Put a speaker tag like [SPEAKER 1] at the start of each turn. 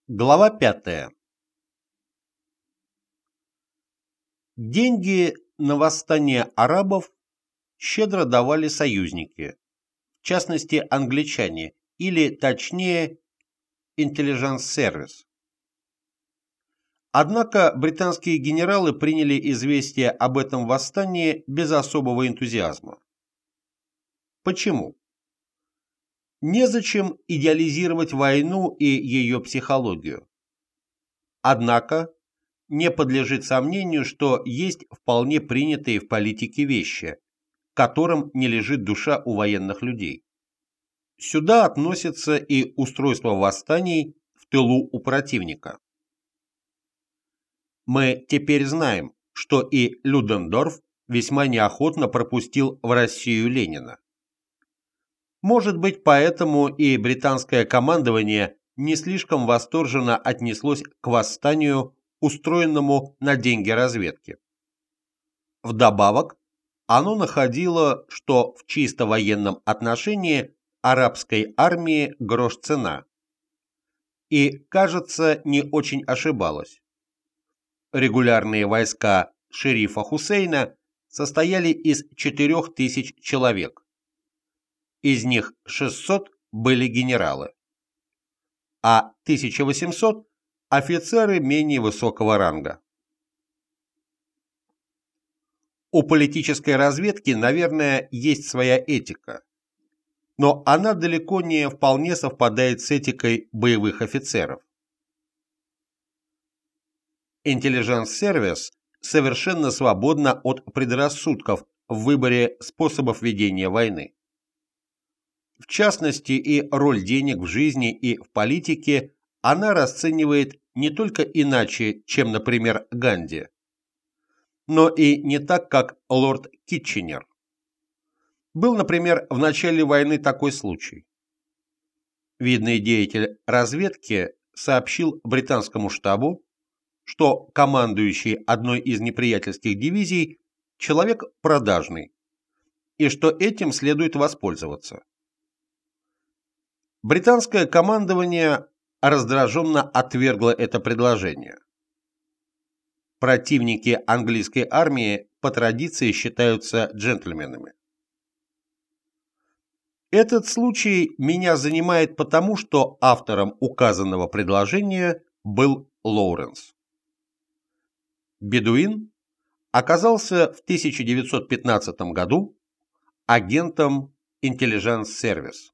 [SPEAKER 1] Глава 5. Деньги на восстание арабов щедро давали союзники, в частности англичане, или точнее Intelligence Service. Однако британские генералы приняли известие об этом восстании без особого энтузиазма. Почему? Незачем идеализировать войну и ее психологию. Однако не подлежит сомнению, что есть вполне принятые в политике вещи, которым не лежит душа у военных людей. Сюда относится и устройство восстаний в тылу у противника. Мы теперь знаем, что и Людендорф весьма неохотно пропустил в Россию Ленина. Может быть, поэтому и британское командование не слишком восторженно отнеслось к восстанию, устроенному на деньги разведки. Вдобавок, оно находило, что в чисто военном отношении арабской армии грош цена. И, кажется, не очень ошибалось. Регулярные войска шерифа Хусейна состояли из 4000 человек. Из них 600 были генералы, а 1800 – офицеры менее высокого ранга. У политической разведки, наверное, есть своя этика, но она далеко не вполне совпадает с этикой боевых офицеров. Intelligence Service совершенно свободна от предрассудков в выборе способов ведения войны. В частности, и роль денег в жизни и в политике она расценивает не только иначе, чем, например, Ганди, но и не так, как лорд Китченер. Был, например, в начале войны такой случай. Видный деятель разведки сообщил британскому штабу, что командующий одной из неприятельских дивизий человек продажный, и что этим следует воспользоваться. Британское командование раздраженно отвергло это предложение. Противники английской армии по традиции считаются джентльменами. Этот случай меня занимает потому, что автором указанного предложения был Лоуренс. Бедуин оказался в 1915 году агентом Intelligence Service.